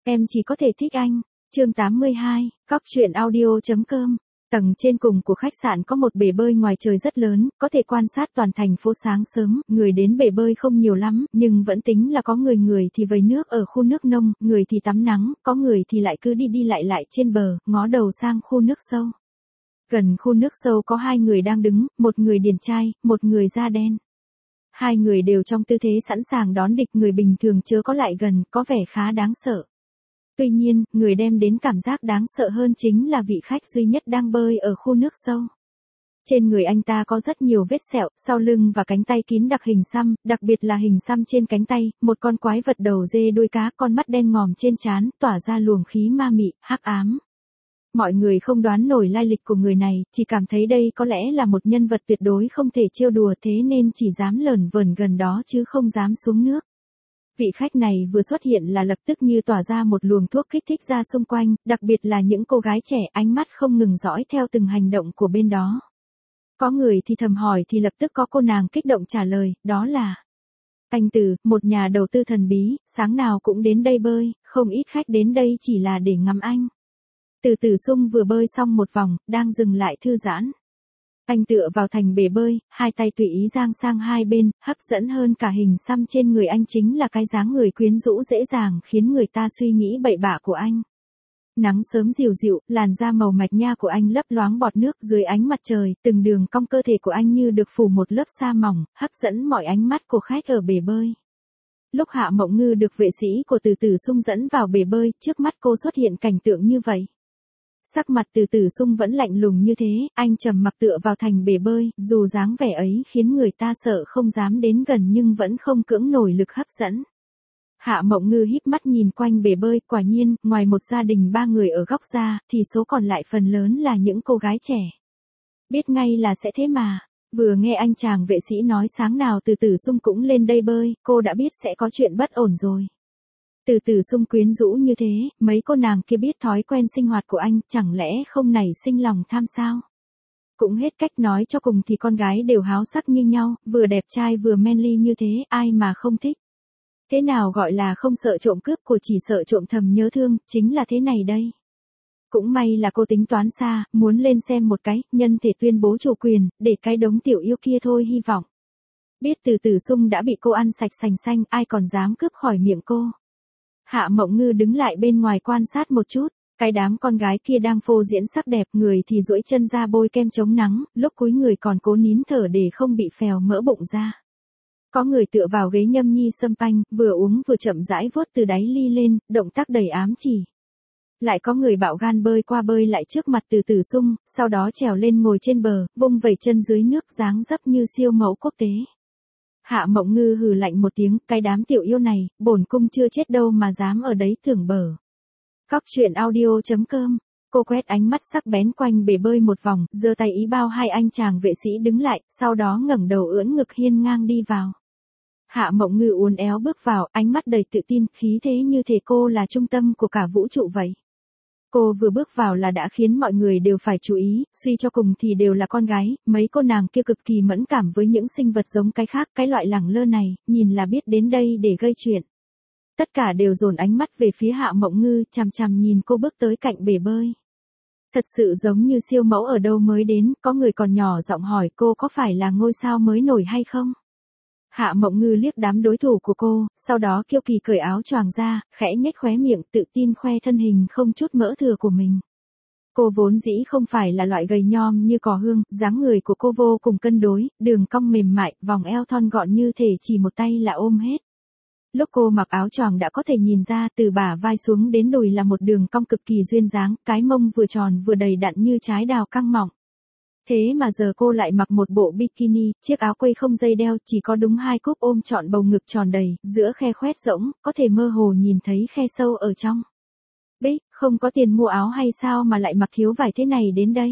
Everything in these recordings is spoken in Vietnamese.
Em chỉ có thể thích anh. Chương 82, Cóc truyện audio.com. Tầng trên cùng của khách sạn có một bể bơi ngoài trời rất lớn, có thể quan sát toàn thành phố sáng sớm, người đến bể bơi không nhiều lắm, nhưng vẫn tính là có người thì vẩy nước ở khu nước nông, người thì tắm nắng, có người thì lại cứ đi lại trên bờ, ngó đầu sang khu nước sâu. Gần khu nước sâu có hai người đang đứng, một người điển trai, một người da đen. Hai người đều trong tư thế sẵn sàng đón địch người bình thường chớ có lại gần, có vẻ khá đáng sợ. Tuy nhiên, người đem đến cảm giác đáng sợ hơn chính là vị khách duy nhất đang bơi ở khu nước sâu. Trên người anh ta có rất nhiều vết sẹo, sau lưng và cánh tay kín đặc hình xăm, đặc biệt là hình xăm trên cánh tay, một con quái vật đầu dê đuôi cá, con mắt đen ngòm trên trán, tỏa ra luồng khí ma mị, hắc ám. Mọi người không đoán nổi lai lịch của người này, chỉ cảm thấy đây có lẽ là một nhân vật tuyệt đối không thể trêu đùa, thế nên chỉ dám lởn vởn gần đó chứ không dám xuống nước. Vị khách này vừa xuất hiện là lập tức như tỏa ra một luồng thuốc kích thích ra xung quanh, đặc biệt là những cô gái trẻ, ánh mắt không ngừng dõi theo từng hành động của bên đó. Có người thì thầm hỏi thì lập tức có cô nàng kích động trả lời, đó là anh Từ, một nhà đầu tư thần bí, sáng nào cũng đến đây bơi, không ít khách đến đây chỉ là để ngắm anh. Từ Tử Sung vừa bơi xong một vòng, đang dừng lại thư giãn. Anh tựa vào thành bể bơi, hai tay tùy ý dang sang hai bên, hấp dẫn hơn cả hình xăm trên người anh chính là cái dáng người quyến rũ dễ dàng khiến người ta suy nghĩ bậy bạ của anh. Nắng sớm dịu dịu, làn da màu mạch nha của anh lấp loáng bọt nước dưới ánh mặt trời, từng đường cong cơ thể của anh như được phủ một lớp sa mỏng, hấp dẫn mọi ánh mắt của khách ở bể bơi. Lúc Hạ Mộng Ngư được vệ sĩ của Từ Tử Sung dẫn vào bể bơi, trước mắt cô xuất hiện cảnh tượng như vậy. Sắc mặt Từ Tử Sung vẫn lạnh lùng như thế, anh trầm mặc tựa vào thành bể bơi, dù dáng vẻ ấy khiến người ta sợ không dám đến gần nhưng vẫn không cưỡng nổi lực hấp dẫn. Hạ Mộng Ngư híp mắt nhìn quanh bể bơi, quả nhiên, ngoài một gia đình ba người ở góc ra, thì số còn lại phần lớn là những cô gái trẻ. Biết ngay là sẽ thế mà. Vừa nghe anh chàng vệ sĩ nói sáng nào Từ Tử Sung cũng lên đây bơi, cô đã biết sẽ có chuyện bất ổn rồi. Từ Tử Sung quyến rũ như thế, mấy cô nàng kia biết thói quen sinh hoạt của anh, chẳng lẽ không nảy sinh lòng tham sao? Cũng hết cách, nói cho cùng thì con gái đều háo sắc như nhau, vừa đẹp trai vừa manly như thế, ai mà không thích. Thế nào gọi là không sợ trộm cướp của chỉ sợ trộm thầm nhớ thương, chính là thế này đây. Cũng may là cô tính toán xa, muốn lên xem một cái, nhân thể tuyên bố chủ quyền, để cái đống tiểu yêu kia thôi hy vọng. Biết Từ Tử Sung đã bị cô ăn sạch sành xanh, ai còn dám cướp khỏi miệng cô. Hạ Mộng Ngư đứng lại bên ngoài quan sát một chút, cái đám con gái kia đang phô diễn sắc đẹp, người thì duỗi chân ra bôi kem chống nắng, lúc cúi người còn cố nín thở để không bị phèo mỡ bụng ra. Có người tựa vào ghế nhâm nhi sâm panh, vừa uống vừa chậm rãi vuốt từ đáy ly lên, động tác đầy ám chỉ. Lại có người bạo gan bơi qua bơi lại trước mặt Từ Tử Sung, sau đó trèo lên ngồi trên bờ, vung vẩy chân dưới nước dáng dấp như siêu mẫu quốc tế. Hạ Mộng Ngư hừ lạnh một tiếng, cái đám tiểu yêu này, bổn cung chưa chết đâu mà dám ở đấy thưởng bờ. Cóc truyện audio.com. Cô quét ánh mắt sắc bén quanh bể bơi một vòng, giơ tay ý bao hai anh chàng vệ sĩ đứng lại, sau đó ngẩng đầu ưỡn ngực hiên ngang đi vào. Hạ Mộng Ngư uốn éo bước vào, ánh mắt đầy tự tin, khí thế như thể cô là trung tâm của cả vũ trụ vậy. Cô vừa bước vào là đã khiến mọi người đều phải chú ý, suy cho cùng thì đều là con gái, mấy cô nàng kia cực kỳ mẫn cảm với những sinh vật giống cái khác, cái loại lẳng lơ này, nhìn là biết đến đây để gây chuyện. Tất cả đều dồn ánh mắt về phía Hạ Mộng Ngư, chằm chằm nhìn cô bước tới cạnh bể bơi. Thật sự giống như siêu mẫu ở đâu mới đến, có người còn nhỏ giọng hỏi cô có phải là ngôi sao mới nổi hay không? Hạ Mộng Ngư liếc đám đối thủ của cô, sau đó kiêu kỳ cởi áo choàng ra, khẽ nhếch khóe miệng, tự tin khoe thân hình không chút mỡ thừa của mình. Cô vốn dĩ không phải là loại gầy nhom như cỏ hương, dáng người của cô vô cùng cân đối, đường cong mềm mại, vòng eo thon gọn như thể chỉ một tay là ôm hết. Lúc cô mặc áo choàng đã có thể nhìn ra từ bả vai xuống đến đùi là một đường cong cực kỳ duyên dáng, cái mông vừa tròn vừa đầy đặn như trái đào căng mọng. Thế mà giờ cô lại mặc một bộ bikini, chiếc áo quây không dây đeo, chỉ có đúng hai cúc ôm trọn bầu ngực tròn đầy, giữa khe khoét rỗng, có thể mơ hồ nhìn thấy khe sâu ở trong. Bích, không có tiền mua áo hay sao mà lại mặc thiếu vải thế này đến đây?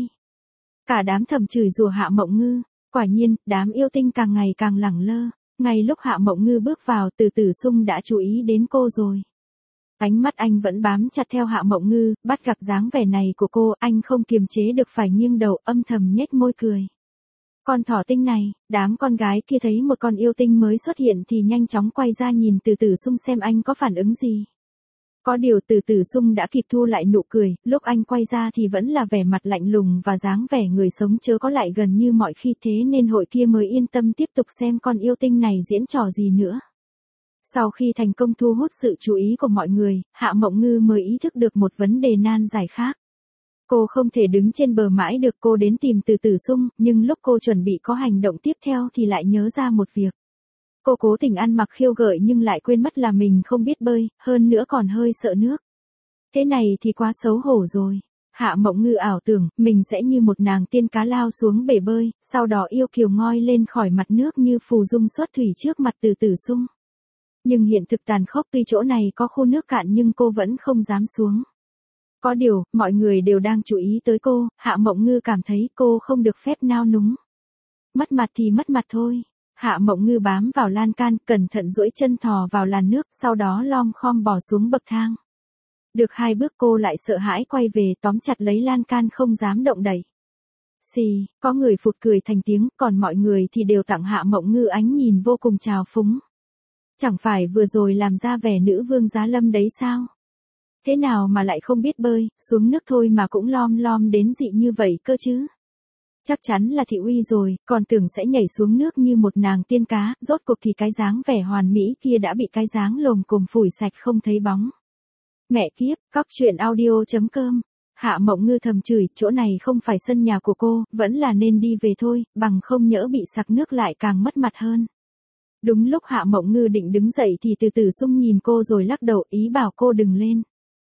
Cả đám thầm chửi rủa Hạ Mộng Ngư, quả nhiên, đám yêu tinh càng ngày càng lẳng lơ. Ngay lúc Hạ Mộng Ngư bước vào, Từ Tử Sung đã chú ý đến cô rồi. Ánh mắt anh vẫn bám chặt theo Hạ Mộng Ngư, bắt gặp dáng vẻ này của cô, anh không kiềm chế được phải nghiêng đầu, âm thầm nhếch môi cười. Con thỏ tinh này, đám con gái kia thấy một con yêu tinh mới xuất hiện thì nhanh chóng quay ra nhìn Từ Tử Sung xem anh có phản ứng gì. Có điều Từ Tử Sung đã kịp thu lại nụ cười, lúc anh quay ra thì vẫn là vẻ mặt lạnh lùng và dáng vẻ người sống chớ có lại gần như mọi khi, thế nên hội kia mới yên tâm tiếp tục xem con yêu tinh này diễn trò gì nữa. Sau khi thành công thu hút sự chú ý của mọi người, Hạ Mộng Ngư mới ý thức được một vấn đề nan giải khác. Cô không thể đứng trên bờ mãi được, cô đến tìm Từ Tử Sung, nhưng lúc cô chuẩn bị có hành động tiếp theo thì lại nhớ ra một việc. Cô cố tình ăn mặc khiêu gợi nhưng lại quên mất là mình không biết bơi, hơn nữa còn hơi sợ nước. Thế này thì quá xấu hổ rồi. Hạ Mộng Ngư ảo tưởng mình sẽ như một nàng tiên cá lao xuống bể bơi, sau đó yêu kiều ngoi lên khỏi mặt nước như phù dung xuất thủy trước mặt Từ Tử Sung. Nhưng hiện thực tàn khốc, tuy chỗ này có khu nước cạn nhưng cô vẫn không dám xuống. Có điều, mọi người đều đang chú ý tới cô, Hạ Mộng Ngư cảm thấy cô không được phép nao núng. Mất mặt thì mất mặt thôi. Hạ Mộng Ngư bám vào lan can, cẩn thận duỗi chân thò vào làn nước, sau đó lom khom bò xuống bậc thang. Được 2 bước cô lại sợ hãi quay về, tóm chặt lấy lan can không dám động đậy. Xì, có người phụt cười thành tiếng, còn mọi người thì đều tặng Hạ Mộng Ngư ánh nhìn vô cùng trào phúng. Chẳng phải vừa rồi làm ra vẻ nữ vương giá lâm đấy sao? Thế nào mà lại không biết bơi, xuống nước thôi mà cũng lom lom đến dị như vậy cơ chứ? Chắc chắn là thị uy rồi, còn tưởng sẽ nhảy xuống nước như một nàng tiên cá, rốt cuộc thì cái dáng vẻ hoàn mỹ kia đã bị cái dáng lồm cồm phủi sạch không thấy bóng. Mẹ kiếp, cóc truyện audio.com. Hạ Mộng Ngư thầm chửi, chỗ này không phải sân nhà của cô, vẫn là nên đi về thôi, bằng không nhỡ bị sặc nước lại càng mất mặt hơn. Đúng lúc Hạ Mộng Ngư định đứng dậy thì Từ Tử Sung nhìn cô rồi lắc đầu ý bảo cô đừng lên.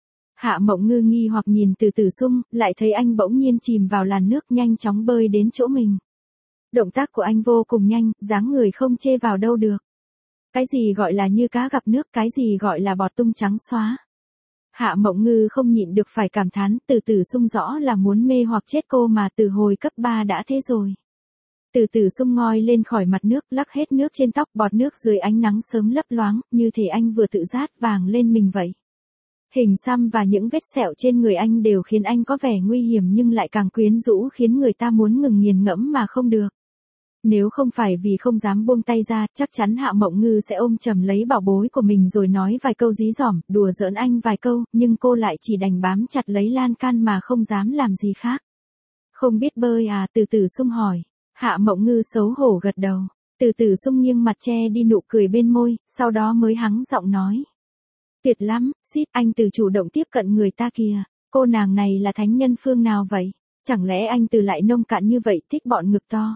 Hạ Mộng Ngư nghi hoặc nhìn Từ Tử Sung, lại thấy anh bỗng nhiên chìm vào làn nước nhanh chóng bơi đến chỗ mình. Động tác của anh vô cùng nhanh, dáng người không chê vào đâu được. Cái gì gọi là như cá gặp nước, cái gì gọi là bọt tung trắng xóa. Hạ Mộng Ngư không nhịn được phải cảm thán, Từ Tử Sung rõ là muốn mê hoặc chết cô mà từ hồi cấp 3 đã thế rồi. Từ Tử Sung ngoi lên khỏi mặt nước, lắc hết nước trên tóc, bọt nước dưới ánh nắng sớm lấp loáng, như thể anh vừa tự rát vàng lên mình vậy. Hình xăm và những vết sẹo trên người anh đều khiến anh có vẻ nguy hiểm nhưng lại càng quyến rũ, khiến người ta muốn ngừng nghiền ngẫm mà không được. Nếu không phải vì không dám buông tay ra, chắc chắn Hạ Mộng Ngư sẽ ôm chầm lấy bảo bối của mình rồi nói vài câu dí dỏm, đùa giỡn anh vài câu, nhưng cô lại chỉ đành bám chặt lấy lan can mà không dám làm gì khác. Không biết bơi à? Từ Tử Sung hỏi. Hạ Mộng Ngư xấu hổ gật đầu. Từ Tử Sung nghiêng mặt che đi nụ cười bên môi, sau đó mới hắng giọng nói. Tuyệt lắm, Sít, anh từ chủ động tiếp cận người ta kìa. Cô nàng này là thánh nhân phương nào vậy? Chẳng lẽ anh từ lại nông cạn như vậy, thích bọn ngực to?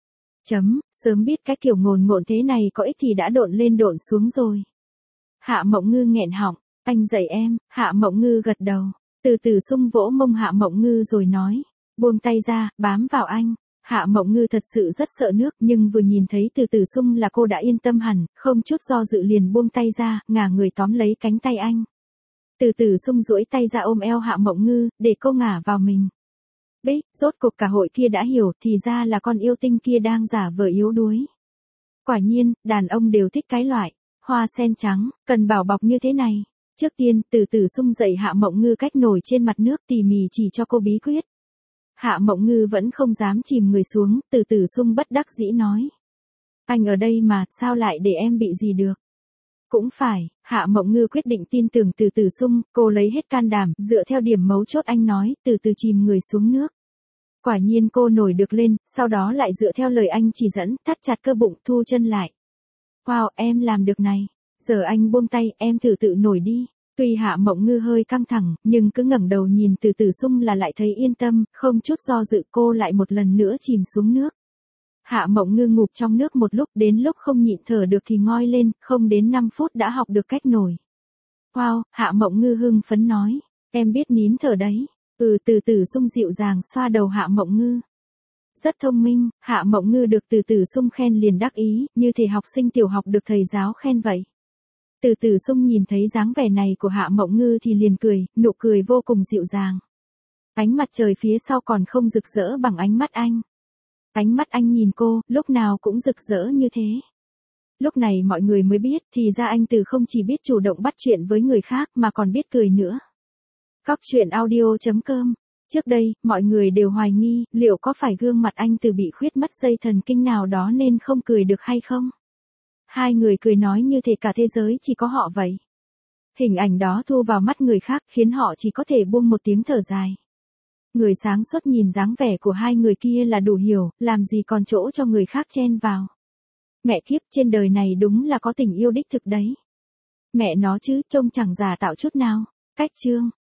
Sớm biết cái kiểu ngồn ngộn thế này có ích thì đã độn lên độn xuống rồi. Hạ Mộng Ngư nghẹn họng, anh dạy em. Hạ Mộng Ngư gật đầu. Từ Tử Sung vỗ mông Hạ Mộng Ngư rồi nói. Buông tay ra, bám vào anh. Hạ Mộng Ngư thật sự rất sợ nước, nhưng vừa nhìn thấy Từ Tử Sung là cô đã yên tâm hẳn, không chút do dự liền buông tay ra, ngả người tóm lấy cánh tay anh. Từ Tử Sung duỗi tay ra ôm eo Hạ Mộng Ngư, để cô ngả vào mình. Bích, rốt cuộc cả hội kia đã hiểu, thì ra là con yêu tinh kia đang giả vờ yếu đuối. Quả nhiên, đàn ông đều thích cái loại hoa sen trắng, cần bảo bọc như thế này. Trước tiên, Từ Tử Sung dạy Hạ Mộng Ngư cách nổi trên mặt nước, tỉ mỉ chỉ cho cô bí quyết. Hạ Mộng Ngư vẫn không dám chìm người xuống, Từ Tử Sung bất đắc dĩ nói. Anh ở đây mà, sao lại để em bị gì được? Cũng phải, Hạ Mộng Ngư quyết định tin tưởng Từ Tử Sung, cô lấy hết can đảm, dựa theo điểm mấu chốt anh nói, từ từ chìm người xuống nước. Quả nhiên cô nổi được lên, sau đó lại dựa theo lời anh chỉ dẫn, thắt chặt cơ bụng, thu chân lại. Wow, em làm được này. Giờ anh buông tay, em thử tự nổi đi. Tuy Hạ Mộng Ngư hơi căng thẳng, nhưng cứ ngẩng đầu nhìn Từ Tử Sung là lại thấy yên tâm, không chút do dự cô lại một lần nữa chìm xuống nước. Hạ Mộng Ngư ngụp trong nước một lúc, đến lúc không nhịn thở được thì ngoi lên, không đến 5 phút đã học được cách nổi. Wow, Hạ Mộng Ngư hưng phấn nói, em biết nín thở đấy. Từ Tử Sung dịu dàng xoa đầu Hạ Mộng Ngư. Rất thông minh, Hạ Mộng Ngư được Từ Tử Sung khen liền đắc ý, như thể học sinh tiểu học được thầy giáo khen vậy. Từ Tử Sung nhìn thấy dáng vẻ này của Hạ Mộng Ngư thì liền cười, nụ cười vô cùng dịu dàng. Ánh mặt trời phía sau còn không rực rỡ bằng ánh mắt anh. Ánh mắt anh nhìn cô, lúc nào cũng rực rỡ như thế. Lúc này mọi người mới biết, thì ra anh Từ không chỉ biết chủ động bắt chuyện với người khác mà còn biết cười nữa. Cóc truyện audio.com. Trước đây, mọi người đều hoài nghi, liệu có phải gương mặt anh Từ bị khuyết mất dây thần kinh nào đó nên không cười được hay không? Hai người cười nói như thể cả thế giới chỉ có họ vậy. Hình ảnh đó thu vào mắt người khác khiến họ chỉ có thể buông một tiếng thở dài. Người sáng suốt nhìn dáng vẻ của hai người kia là đủ hiểu, làm gì còn chỗ cho người khác chen vào. Mẹ kiếp, trên đời này đúng là có tình yêu đích thực đấy. Mẹ nó chứ, trông chẳng giả tạo chút nào. Cách chương